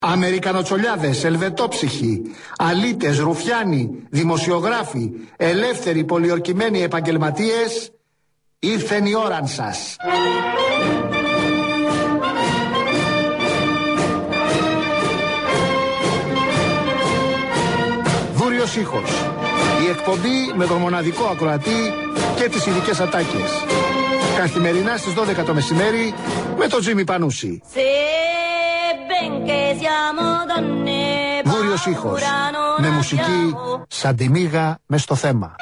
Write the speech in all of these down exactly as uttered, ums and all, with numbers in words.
Αμερικανοτσολιάδες, ελβετόψυχοι, αλήτες, ρουφιάνοι, δημοσιογράφοι, ελεύθεροι, πολιορκημένοι επαγγελματίες, ήρθεν η ώραν σας. Βούριος ήχος. Η εκπομπή με τον μοναδικό ακροατή και τις ειδικές ατάκες. Καθημερινά στις δώδεκα το μεσημέρι με τον Τζίμι Πανούση. Βούριος ήχος. Με μουσική σαν τη μύγα μες στο θέμα.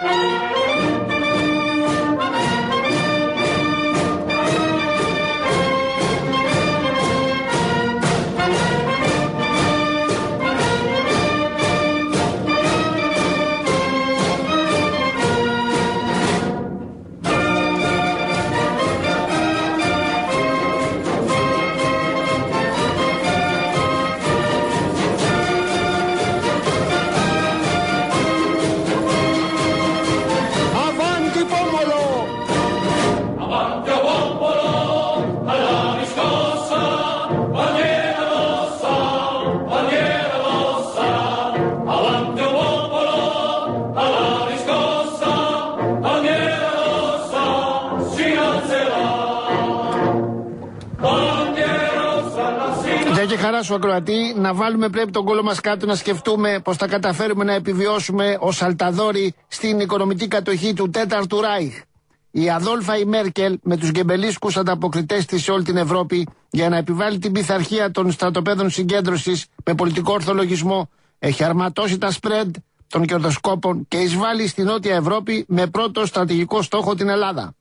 Και χαρά σου ακροατή, να βάλουμε πρέπει τον κόλλο μας κάτω, να σκεφτούμε πως θα καταφέρουμε να επιβιώσουμε ως Σαλταδόροι στην οικονομική κατοχή του τέταρτου Ράιχ. Η Αδόλφα η Μέρκελ με τους γκεμπελίσκους ανταποκριτές της σε όλη την Ευρώπη για να επιβάλλει την πειθαρχία των στρατοπέδων συγκέντρωσης με πολιτικό ορθολογισμό έχει αρματώσει τα σπρέντ των κερδοσκόπων και εισβάλλει στη Νότια Ευρώπη με πρώτο στρατηγικό στόχο την Ελλάδα.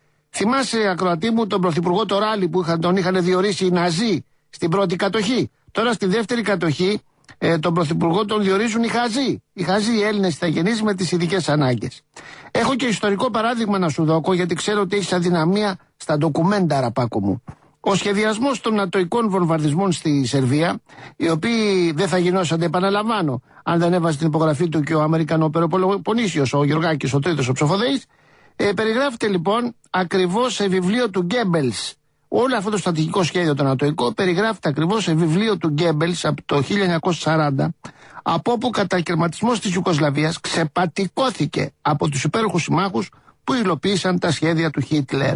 Θυμάσαι ακροατή μου τον πρωθυπουργό το Ράλι που είχαν, τον είχαν διορίσει οι Ναζί στην πρώτη κατοχή. Τώρα στη δεύτερη κατοχή ε, τον πρωθυπουργό τον διορίζουν οι Χαζοί. Οι Χαζοί οι Έλληνες ηθαγενείς με τις ειδικές ανάγκες. Έχω και ιστορικό παράδειγμα να σου δώκω, γιατί ξέρω ότι έχεις αδυναμία στα ντοκουμέντα, ραπάκο μου. Ο σχεδιασμός των νατοικών βομβαρδισμών στη Σερβία, οι οποίοι δεν θα γινόσαν, επαναλαμβάνω, αν δεν έβαζε την υπογραφή του και ο Αμερικανοπεροπονήσιος, ο Γιωργάκης, ο τρίτος, ο Ψοφοδέης, ε, περιγράφεται λοιπόν ακριβώς σε βιβλίο του Γκέμπελς. Όλο αυτό το στρατηγικό σχέδιο το νατοϊκό περιγράφεται ακριβώς σε βιβλίο του Γκέμπελς από το χίλια εννιακόσια σαράντα, από όπου κατακαιρματισμός της Ιουγκοσλαβίας ξεπατικώθηκε από τους υπέροχους συμμάχους που υλοποίησαν τα σχέδια του Χίτλερ.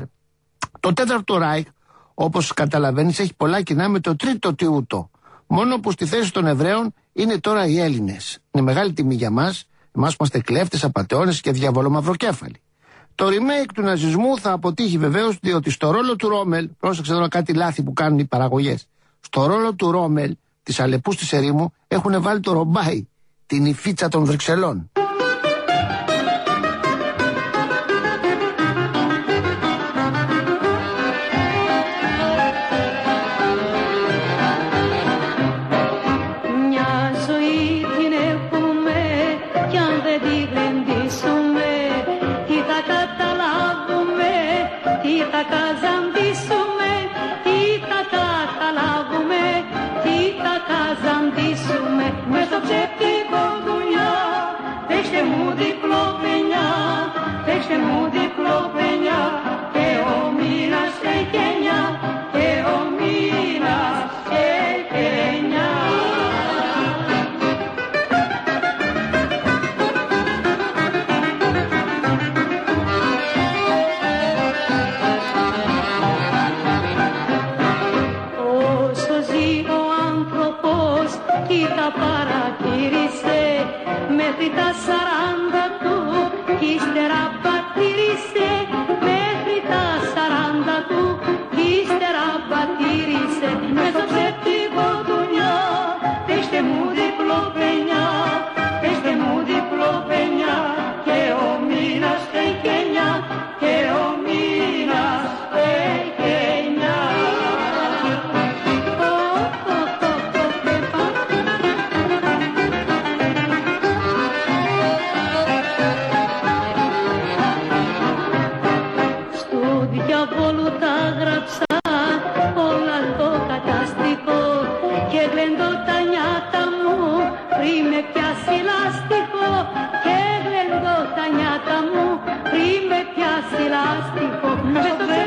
Το τέταρτο Ράιχ, όπως καταλαβαίνεις, έχει πολλά κοινά με το τρίτο τιούτο. Μόνο που στη θέση των Εβραίων είναι τώρα οι Έλληνες. Είναι μεγάλη τιμή για μας, εμάς που είμαστε κλέφτες, απατεώνες και διαβολομαυροκέφαλοι. Το remake του ναζισμού θα αποτύχει βεβαίως, διότι στο ρόλο του Ρόμελ, πρόσεξε εδώ κάτι λάθη που κάνουν οι παραγωγές, στο ρόλο του Ρόμελ, της Αλεπούς της ερήμου, έχουν βάλει το Ρομπάι, την υφίτσα των Βρυξελών.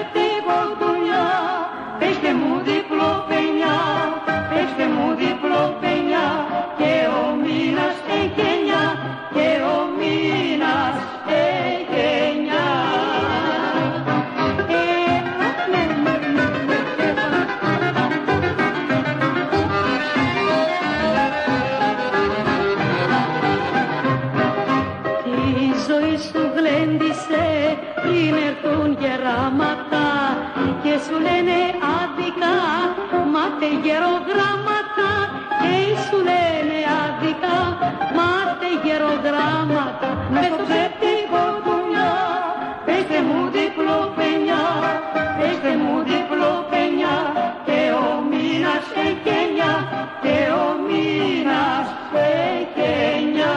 Pește mu di plopenea, pește mu di plopenea. γράμματα και σου λένε άδικα, μάθε γερογράμματα και σου λένε άδικα, μάθε γερογράμματα. Με στο ψεύτικο δουλειά, πέστε μου διπλό πενιά, πέστε μου διπλό πενιά, και ο μήνας εκενιά, και ο μήνας εκενιά.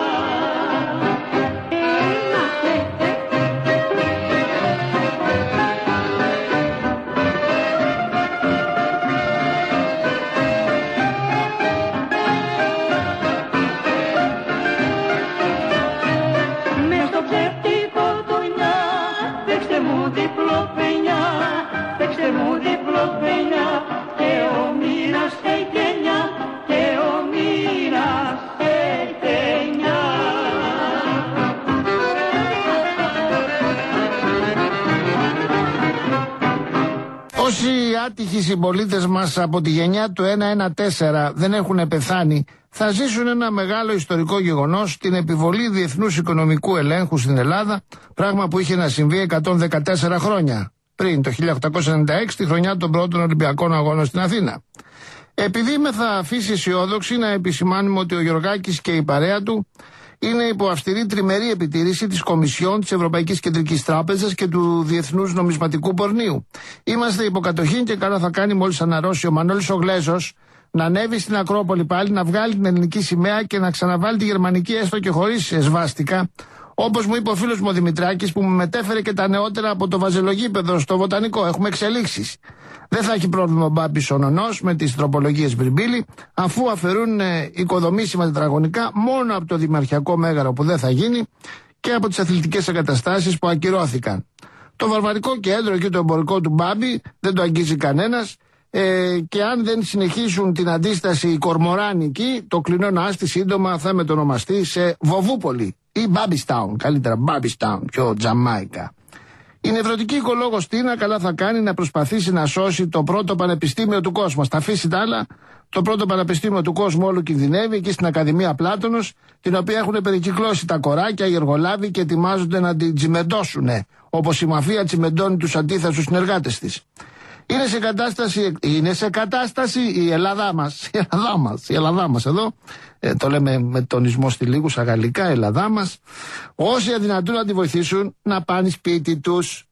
Όσοι άτυχοι συμπολίτες μας από τη γενιά του εκατόν δεκατέσσερα δεν έχουν πεθάνει, θα ζήσουν ένα μεγάλο ιστορικό γεγονός, την επιβολή διεθνούς οικονομικού ελέγχου στην Ελλάδα, πράγμα που είχε να συμβεί εκατόν δεκατέσσερα χρόνια πριν, το χίλια οκτακόσια ενενήντα έξι, τη χρονιά των πρώτων Ολυμπιακών Αγώνων στην Αθήνα. Επειδή είμαι θα αφήσει αισιόδοξη να επισημάνουμε ότι ο Γιωργάκης και η παρέα του είναι υπό αυστηρή τριμερή επιτήρηση της Κομισιόν, της Ευρωπαϊκής Κεντρικής Τράπεζας και του Διεθνούς Νομισματικού Πορνείου. Είμαστε υποκατοχή και καλά θα κάνει μόλις αναρρώσει ο Μανώλης ο Γλέζος να ανέβει στην Ακρόπολη πάλι, να βγάλει την ελληνική σημαία και να ξαναβάλει τη γερμανική, έστω και χωρίς σβάστικα. Όπως μου είπε ο φίλος μου ο Δημητράκης, που μου μετέφερε και τα νεότερα από το βαζελογίπεδο στο Βοτανικό. Έχουμε εξελίξεις. Δεν θα έχει πρόβλημα ο Μπάμπης ο Νονός με τις τροπολογίες Μπριμπίλη, αφού αφαιρούν ε, οικοδομήσιμα τετραγωνικά μόνο από το Δημαρχιακό Μέγαρο που δεν θα γίνει και από τις αθλητικές εγκαταστάσεις που ακυρώθηκαν. Το βαρβαρικό κέντρο και το εμπορικό του Μπάμπη δεν το αγγίζει κανένας, ε, και αν δεν συνεχίσουν την αντίσταση οι Κορμοράνοι εκεί, το κλεινό άστι σύντομα θα μετονομαστεί σε Βοβούπολη ή Μπάμπιστάουν, καλύτερα Μπάμπιστάουν, πιο Τζαμάικα. Η νευρωτική οικολόγος Τίνα καλά θα κάνει να προσπαθήσει να σώσει το πρώτο πανεπιστήμιο του κόσμου. Θα αφήσει τα άλλα. Το πρώτο πανεπιστήμιο του κόσμου όλου κινδυνεύει εκεί στην Ακαδημία Πλάτωνος, την οποία έχουν περικυκλώσει τα κοράκια, οι εργολάβοι και ετοιμάζονται να την τσιμεντώσουν, όπως η μαφία τσιμεντώνει τους αντίθετους συνεργάτες της. Είναι σε κατάσταση, είναι σε κατάσταση η Ελλάδα μας, η Ελλάδα μας, η Ελλάδα μας εδώ, ε, το λέμε με τονισμό στη λίγου στα γαλλικά, η Ελλάδα μας, όσοι αδυνατούν να τη βοηθήσουν να πάνε σπίτι τους.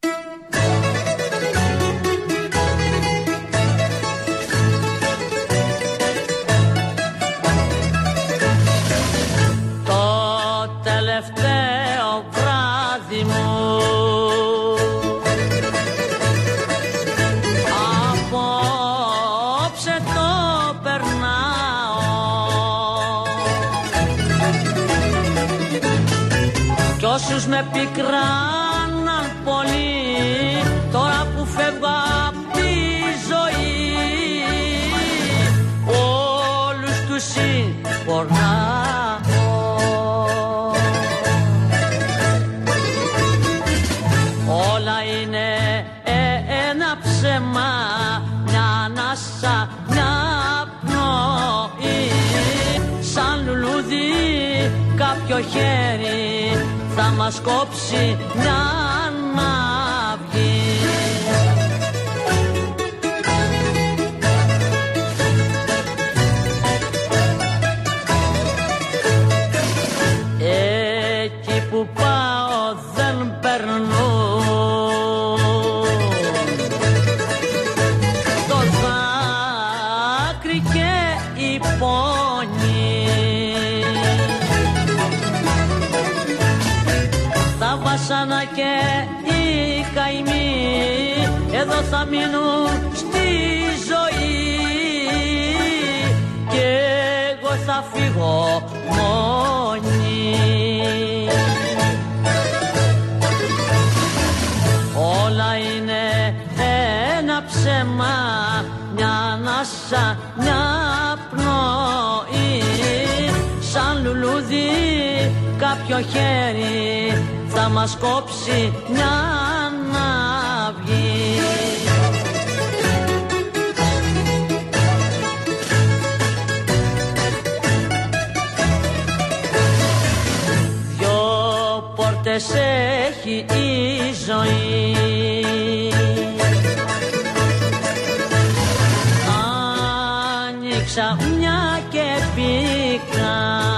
Το τελευταίο βράδυ μου όσους με πικράναν πολύ, τώρα που φεύγω απ' τη ζωή, όλους τους συγχωρνάω. Όλα είναι ένα ψέμα, μια ανάσα, μια πνοή, σαν λουλούδι κάποιο χέρι θα μας κόψει μια αναυγή. Εκεί που πάω δεν περνούν το δάκρυ και η πόνη. Τα βάσανα και οι καημοί εδώ θα μείνουν στη ζωή και εγώ θα φύγω μόνη. Όλα είναι ένα ψέμα, μια ανάσα, μια πνοή, σαν λουλούδι κάποιο χέρι θα μας κόψει μια αναυγή. Δυο πόρτες έχει η ζωή, και πήκα.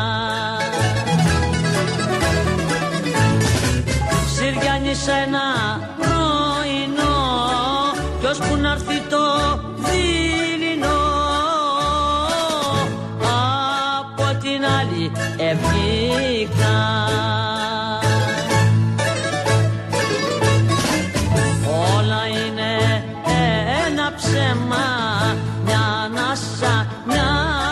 Συριάνισα ένα πρωινό κι ώσπου να έρθει το δειλινό από την άλλη ευγήκα. Όλα είναι ένα ψέμα, μια ανάσα, μια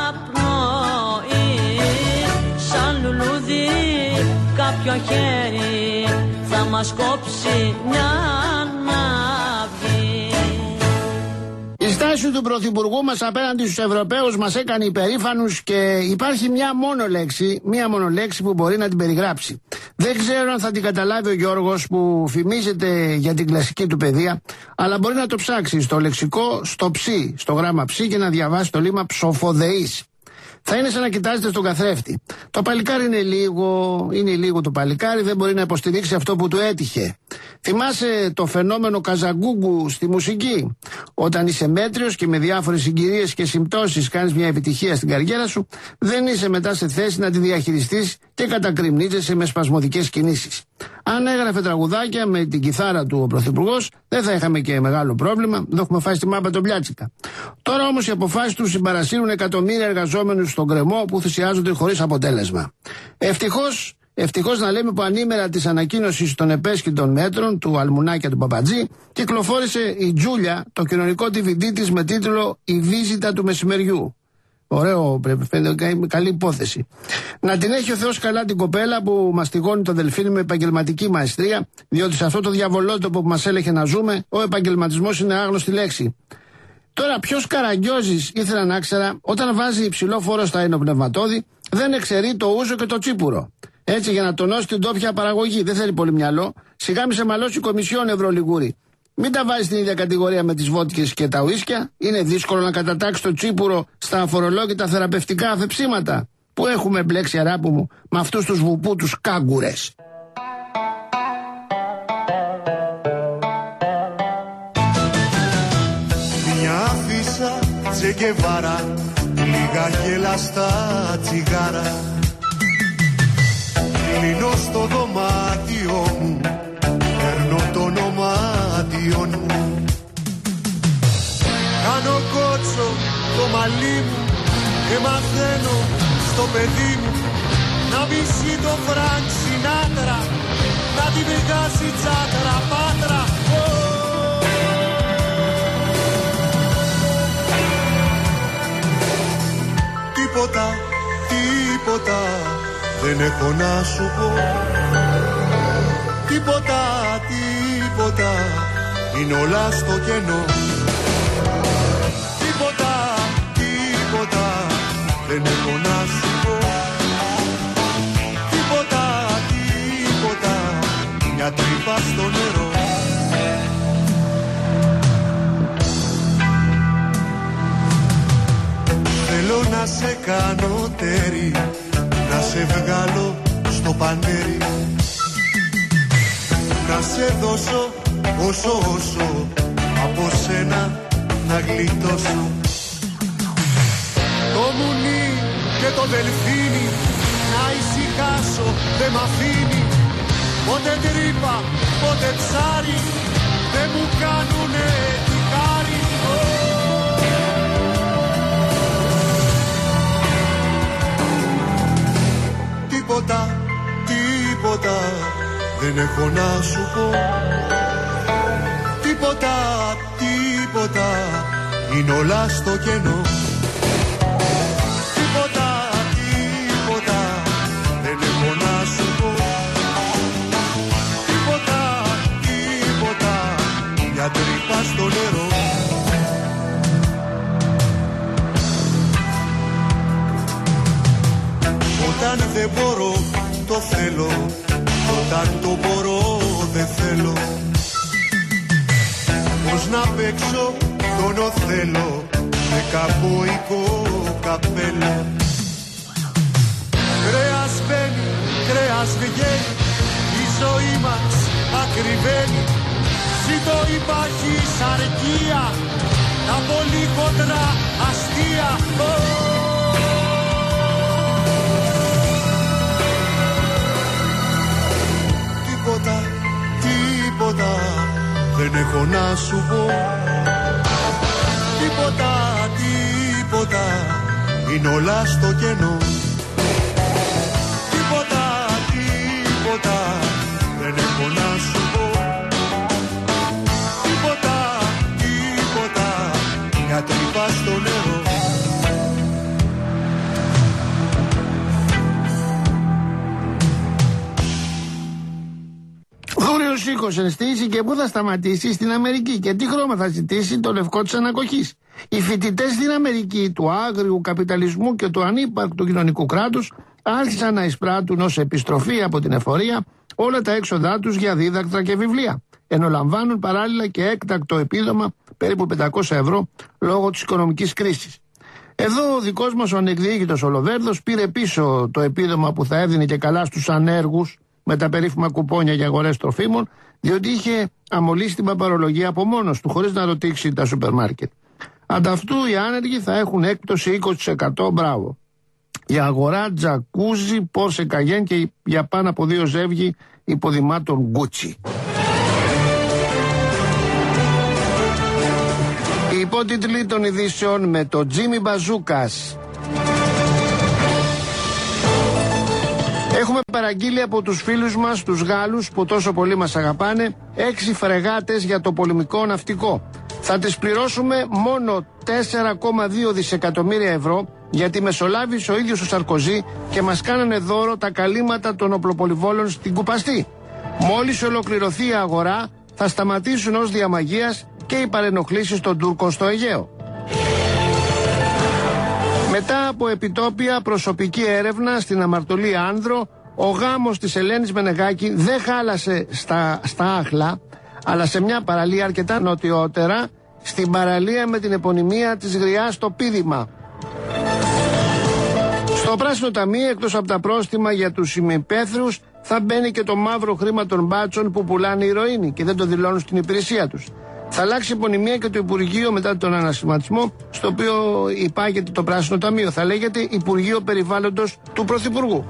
πνοή. Σαν λουλούδι κάποιο χέρι θα μας κόψει μια ναύγη. Η στάση του Πρωθυπουργού μας απέναντι στους Ευρωπαίους μας έκανε υπερήφανους και υπάρχει μια μόνο λέξη, μια μόνο λέξη που μπορεί να την περιγράψει. Δεν ξέρω αν θα την καταλάβει ο Γιώργος που φημίζεται για την κλασική του παιδεία, αλλά μπορεί να το ψάξει στο λεξικό, στο ψι, στο γράμμα ψι και να διαβάσει το λίμα ψοφοδεής. Θα είναι σαν να κοιτάζετε στον καθρέφτη. Το παλικάρι είναι λίγο, είναι λίγο το παλικάρι, δεν μπορεί να υποστηρίξει αυτό που του έτυχε. Θυμάσαι το φαινόμενο Καζαγκούγκου στη μουσική? Όταν είσαι μέτριος και με διάφορες συγκυρίες και συμπτώσεις κάνεις μια επιτυχία στην καριέρα σου, δεν είσαι μετά σε θέση να τη διαχειριστείς και κατακριμνίζεσαι με σπασμωδικές κινήσεις. Αν έγραφε τραγουδάκια με την κιθάρα του ο Πρωθυπουργός, δεν θα είχαμε και μεγάλο πρόβλημα, δεν έχουμε φάει στη μάπα τον Πλιάτσικα. Τώρα όμως οι αποφάσεις του συμπαρασύρουν εκατομμύρια εργαζόμενους στον γκρεμό που θυσιάζονται χωρίς αποτέλεσμα. Ευτυχώς, ευτυχώς να λέμε που ανήμερα της ανακοίνωσης των επέσχυτων μέτρων του Αλμουνάκια του Παπατζή, κυκλοφόρησε η Τζούλια το κοινωνικό ντι βι ντι της με τίτλο «Η βίζιτα του μεσημεριού». Ωραίο, πρέπει, φαίνεται καλή υπόθεση. Να την έχει ο Θεός καλά την κοπέλα που μαστιγώνει το δελφίνι με επαγγελματική μαεστρία, διότι σε αυτό το διαβολότοπο που μας έλεγε να ζούμε, ο επαγγελματισμός είναι άγνωστη λέξη. Τώρα, ποιος Καραγκιόζης, ήθελα να ξέρα, όταν βάζει υψηλό φόρο στα ενοπνευματώδη, δεν εξαιρεί το ούζο και το τσίπουρο. Έτσι, για να τονώσει την τόπια παραγωγή. Δεν θέλει πολύ μυαλό. Σιγά μη σε μαλώσει η Κομισιόν Ευρωλιγούρη. Μην τα βάζει στην ίδια κατηγορία με τις βότκες και τα ουίσκια. Είναι δύσκολο να κατατάξει το τσίπουρο στα αφορολόγητα θεραπευτικά αφεψίματα. Που έχουμε μπλέξει, αράπου μου, με αυτούς τους βουπούτους κάγκουρες. Μια αφίσα Τσεκεβάρα, λίγα γελαστά τσιγάρα. Κλείνω στο δωμάτιο μου, παίρνω το ονομάτιο μου. Κάνω κότσο το μαλλί μου και μαθαίνω στο παιδί μου να μισεί το Φρανκ Σινάτρα, να τη βγάζει τσάτρα πάτρα. Τίποτα, τίποτα δεν έχω να σου πω. Τίποτα, τίποτα είναι όλα στο κενό. Τίποτα, τίποτα δεν έχω να σου πω. Τίποτα, τίποτα μια τρύπα στο νερό. Θέλω να σε κάνω τέρι, να σε βγάλω στο πανέρι, να σε δώσω όσο όσο από σένα να γλιτώσω. Το μουνί και το δελφίνι να ησυχάσω δεν μ' αφήνει. Πότε τρύπα, πότε ψάρι δεν μου κάνουνε τη χάρη. Τίποτα, τίποτα δεν έχω να σου πω. Τίποτα, τίποτα είναι όλα στο κενό. Τίποτα, τίποτα δεν έχω να σου πω. Τίποτα, τίποτα μια τρύπα στο νερό. Όταν δεν μπορώ το θέλω, όταν το μπορώ δεν θέλω. Πώς να παίξω τον Οθέλο με καμποϊκό καπέλο. Κρέας μπαίνει, κρέας βγαίνει, η ζωή μας ακριβένει. Ζήτω η παχής αρκεία, τα πολύ χοντρά αστεία. Oh! έχω να σου πω. Τίποτα, τίποτα, είναι όλα στο κενό. Τίποτα, τίποτα, δεν έχω να σου πω. Τίποτα, τίποτα, μια τρύπα στο νερό. Δούριος ήχος ενστήσει και πού θα σταματήσει? Στην Αμερική. Και τι χρώμα θα ζητήσει? Το λευκό της ανακοχής. Οι φοιτητές στην Αμερική του άγριου καπιταλισμού και του ανύπαρκτου κοινωνικού κράτους άρχισαν να εισπράττουν ως επιστροφή από την εφορία όλα τα έξοδά τους για δίδακτρα και βιβλία. Ενώ λαμβάνουν παράλληλα και έκτακτο επίδομα περίπου πεντακόσια ευρώ λόγω της οικονομικής κρίσης. Εδώ ο δικός μας ο ανεκδιήγητος ο Λοβέρδος πήρε πίσω το επίδομα που θα έδινε και καλά στους ανέργους με τα περίφημα κουπόνια για αγορές τροφίμων, διότι είχε αμολύσει την παπαρολογία από μόνος του, χωρίς να ρωτήξει τα σούπερ μάρκετ. Ανταυτού οι άνεργοι θα έχουν έκπτωση είκοσι τοις εκατό, μπράβο. Για αγορά τζακούζι, Πόρσε Καγέν και για πάνω από δύο ζεύγη υποδημάτων Γκούτσι. Οι υπότιτλοι των ειδήσεων με το Τζίμι Μπαζούκας. Έχουμε παραγγείλει από τους φίλους μας, τους Γάλλους, που τόσο πολύ μας αγαπάνε, έξι φρεγάτες για το πολεμικό ναυτικό. Θα τις πληρώσουμε μόνο τέσσερα κόμμα δύο δισεκατομμύρια ευρώ, γιατί μεσολάβησε ο ίδιος ο Σαρκοζή και μας κάνανε δώρο τα καλύματα των οπλοπολιβόλων στην Κουπαστή. Μόλις ολοκληρωθεί η αγορά, θα σταματήσουν ως διαμαγείας και οι παρενοχλήσεις των Τούρκων στο Αιγαίο. Μετά από επιτόπια προσωπική έρευνα στην αμαρτωλή Άνδρο, ο γάμος της Ελένης Μενεγάκη δεν χάλασε στα, στα Άχλα, αλλά σε μια παραλία αρκετά νοτιότερα, στην παραλία με την επωνυμία της Γριάς στο Πίδημα. Στο Πράσινο Ταμείο, εκτός από τα πρόστιμα για τους ημιπέθρους, θα μπαίνει και το μαύρο χρήμα των μπάτσων που πουλάνε ηρωίνη και δεν το δηλώνουν στην υπηρεσία τους. Θα αλλάξει επωνυμία και το Υπουργείο μετά τον ανασχηματισμό, στο οποίο υπάγεται το Πράσινο Ταμείο. Θα λέγεται Υπουργείο Περιβάλλοντος του Πρωθυπουργού.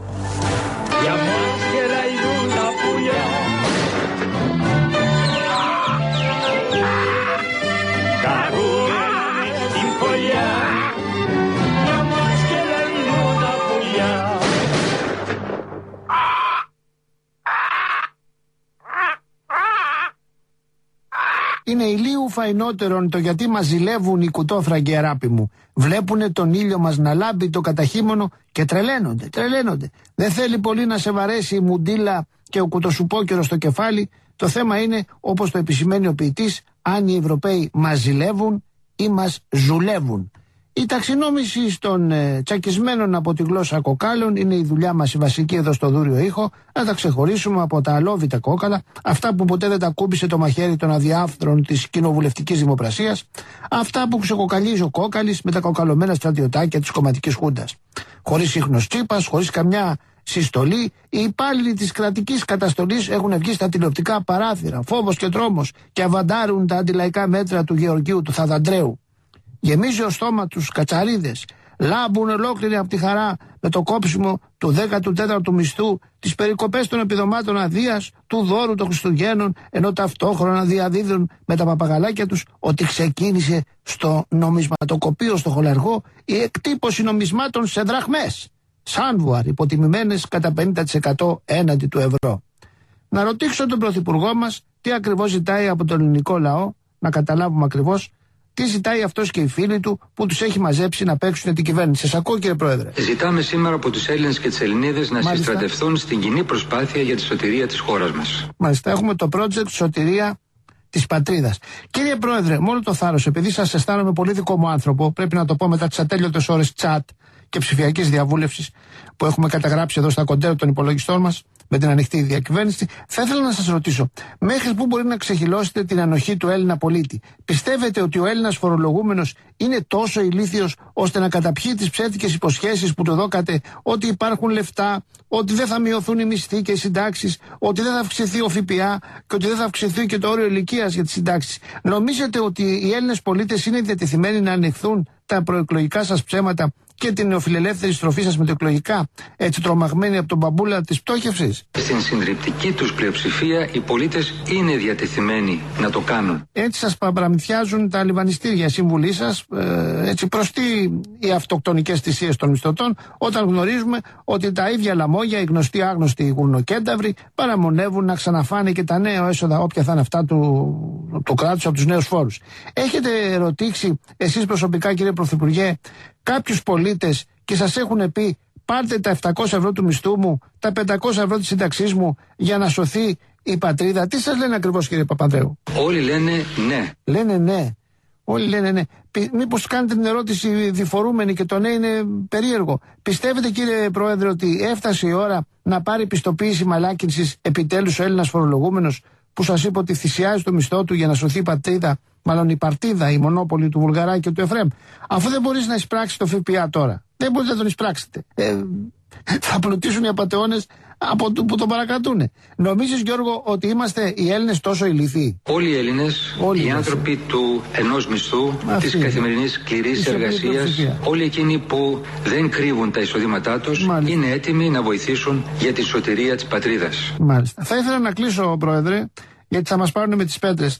Είναι ηλίου φαϊνότερον το γιατί μας ζηλεύουν οι κουτόφραγκοι, αράπη μου. Βλέπουνε τον ήλιο μας να λάμπει το καταχύμωνο και τρελαίνονται, τρελαίνονται. Δεν θέλει πολύ να σε βαρέσει η μουντίλα και ο κουτοσουπόκερος στο κεφάλι. Το θέμα είναι, όπως το επισημαίνει ο ποιητής, αν οι Ευρωπαίοι μας ζηλεύουν ή μας ζουλεύουν. Η ταξινόμηση των ε, τσακισμένων από τη γλώσσα κοκάλων είναι η δουλειά μας η βασική εδώ στο Δούριο Ήχο, να τα ξεχωρίσουμε από τα αλόβητα κόκαλα, αυτά που ποτέ δεν τα κούμπησε το μαχαίρι των αδιάφθρων της κοινοβουλευτικής δημοπρασίας, αυτά που ξεκοκαλίζει ο κόκαλης με τα κοκαλωμένα στρατιωτάκια της κομματικής χούντας. Χωρίς ίχνος Τσίπας, χωρίς καμιά συστολή, οι υπάλληλοι της κρατικής καταστολής έχουν βγει στα τηλεοπτικά παράθυρα, φόβος και τρόμος, και αβαντάρουν τα αντιλαϊκά μέτρα του Γεωργίου του Θαδαντρέου. Γεμίζει ο στόμα τους κατσαρίδες, λάμπουν ολόκληροι από τη χαρά με το κόψιμο του δέκατου τέταρτου μισθού, τις περικοπές των επιδομάτων αδείας, του δώρου των Χριστουγέννων, ενώ ταυτόχρονα διαδίδουν με τα παπαγαλάκια τους ότι ξεκίνησε στο νομισματοκοπείο στο Χολαργό η εκτύπωση νομισμάτων σε δραχμές, σάνβουαρ, υποτιμημένες κατά πενήντα τοις εκατό έναντι του ευρώ. Να ρωτήσω τον Πρωθυπουργό μας τι ακριβώς ζητάει από τον ελληνικό λαό, να καταλάβουμε ακριβώς τι ζητάει αυτός και οι φίλοι του που τους έχει μαζέψει να παίξουν την κυβέρνηση. Σας ακούω, κύριε Πρόεδρε. Ζητάμε σήμερα από τους Έλληνες και τις Ελληνίδες να Μάλιστα. συστρατευτούν στην κοινή προσπάθεια για τη σωτηρία της χώρας μας. Μάλιστα, έχουμε το project Σωτηρία της Πατρίδας. Κύριε Πρόεδρε, με όλο το θάρρος, επειδή σας αισθάνομαι πολύ δικό μου άνθρωπο, πρέπει να το πω μετά τις ατέλειωτες ώρες τσάτ και ψηφιακής διαβούλευσης που έχουμε καταγράψει εδώ στα κοντέρ των υπολογιστών μας, με την ανοιχτή διακυβέρνηση, θα ήθελα να σας ρωτήσω, μέχρι πού μπορεί να ξεχυλώσετε την ανοχή του Έλληνα πολίτη? Πιστεύετε ότι ο Έλληνας φορολογούμενος είναι τόσο ηλίθιος ώστε να καταπιεί τις ψεύτικες υποσχέσεις που του δώκατε, ότι υπάρχουν λεφτά, ότι δεν θα μειωθούν οι μισθοί και οι συντάξεις, ότι δεν θα αυξηθεί ο ΦΠΑ και ότι δεν θα αυξηθεί και το όριο ηλικίας για τις συντάξεις? Νομίζετε ότι οι Έλληνες πολίτες είναι διατεθειμένοι να ανεχθούν τα προεκλογικά σας ψέματα και την νεοφιλελεύθερη στροφή σας μετεκλογικά, έτσι τρομαγμένοι από τον μπαμπούλα της πτώχευσης? Στην συντριπτική τους πλειοψηφία οι πολίτες είναι διατεθειμένοι να το κάνουν. Έτσι σας παραμυθιάζουν τα λιβανιστήρια, σύμβουλοι σας, ε, έτσι προς τι οι αυτοκτονικές θυσίες των μισθωτών, όταν γνωρίζουμε ότι τα ίδια λαμόγια, οι γνωστοί άγνωστοι γουρνοκένταυροι, παραμονεύουν να ξαναφάνε και τα νέα έσοδα, όποια θα είναι αυτά του, του κράτους από τους νέους φόρους. Έχετε ρωτήσει εσείς προσωπικά, κύριε Πρωθυπουργέ, κάποιους πολίτες και σας έχουν πει πάρτε τα επτακόσια ευρώ του μισθού μου, τα πεντακόσια ευρώ της σύνταξής μου για να σωθεί η πατρίδα? Τι σας λένε ακριβώς, κύριε Παπανδρέου? Όλοι λένε ναι. Λένε ναι. Όλοι λένε ναι. Μήπως κάνετε την ερώτηση διφορούμενη και το ναι είναι περίεργο? Πιστεύετε, κύριε Πρόεδρε, ότι έφτασε η ώρα να πάρει πιστοποίηση μαλάκινσης επιτέλους ο Έλληνας φορολογούμενος που σας είπε ότι θυσιάζει το μισθό του για να σωθεί η πατρίδα, μάλλον η παρτίδα, η μονόπολη του Βουλγαράκη και του Εφραίμ? Αφού δεν μπορείς να εισπράξεις το ΦΠΑ τώρα, δεν μπορείτε να τον εισπράξετε. Ε, θα πλουτίσουν οι απατεώνες από το, που τον παρακρατούν. Νομίζεις, Γιώργο, ότι είμαστε οι Έλληνες τόσο ηλίθιοι? Όλοι οι Έλληνες, όλοι οι άνθρωποι του ενός μισθού, αυτή, της καθημερινής σκληρής εργασίας, όλοι εκείνοι που δεν κρύβουν τα εισοδήματά τους, μάλιστα, είναι έτοιμοι να βοηθήσουν για τη σωτηρία της πατρίδας. Μάλιστα. Θα ήθελα να κλείσω, Πρόεδρε, γιατί θα μας πάρουν με τις πέτρες.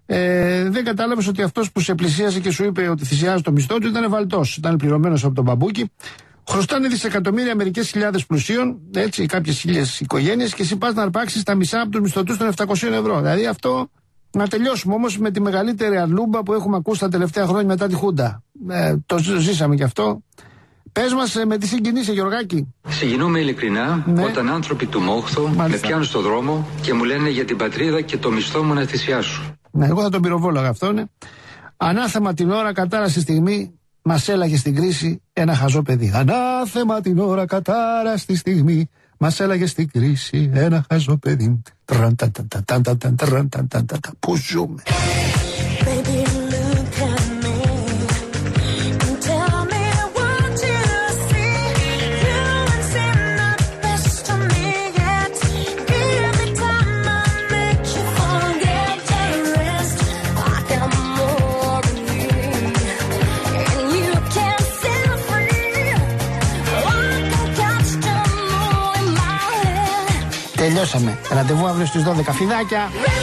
Ε, δεν κατάλαβες ότι αυτός που σε πλησίασε και σου είπε ότι θυσιάζει το μισθό του ήταν βαλτός, ήταν πληρωμένος από τον μπαμπούκι. Χρωστάνε δισεκατομμύρια μερικές χιλιάδες πλουσίων, έτσι, κάποιες χίλιες οικογένειες, και εσύ πας να αρπάξεις τα μισά από τους μισθωτούς των επτακόσια ευρώ. Δηλαδή αυτό, να τελειώσουμε όμως με τη μεγαλύτερη αρλούμπα που έχουμε ακούσει τα τελευταία χρόνια μετά τη Χούντα. Ε, το ζήσαμε κι αυτό. Πες μας, με τι συγκινείσαι, Γεωργάκη? Συγκινούμε ειλικρινά, ναι, όταν άνθρωποι του Μόχθου, μάλιστα, με πιάνουν στο δρόμο και μου λένε για την πατρίδα και το μισθό μου να θυσιάσω. Ναι, εγώ θα τον πυροβόλαγα αυτό, ναι. Ανάθεμα την ώρα, κατάρα στη στιγμή, μας έλαγε στην κρίση ένα χαζό παιδί. Ανάθεμα την ώρα, κατάρα στη στιγμή, μας έλαγε στην κρίση ένα χαζό παιδί. Πού ζούμε? Τελειώσαμε. Ραντεβού αύριο στις δώδεκα. Φιδάκια!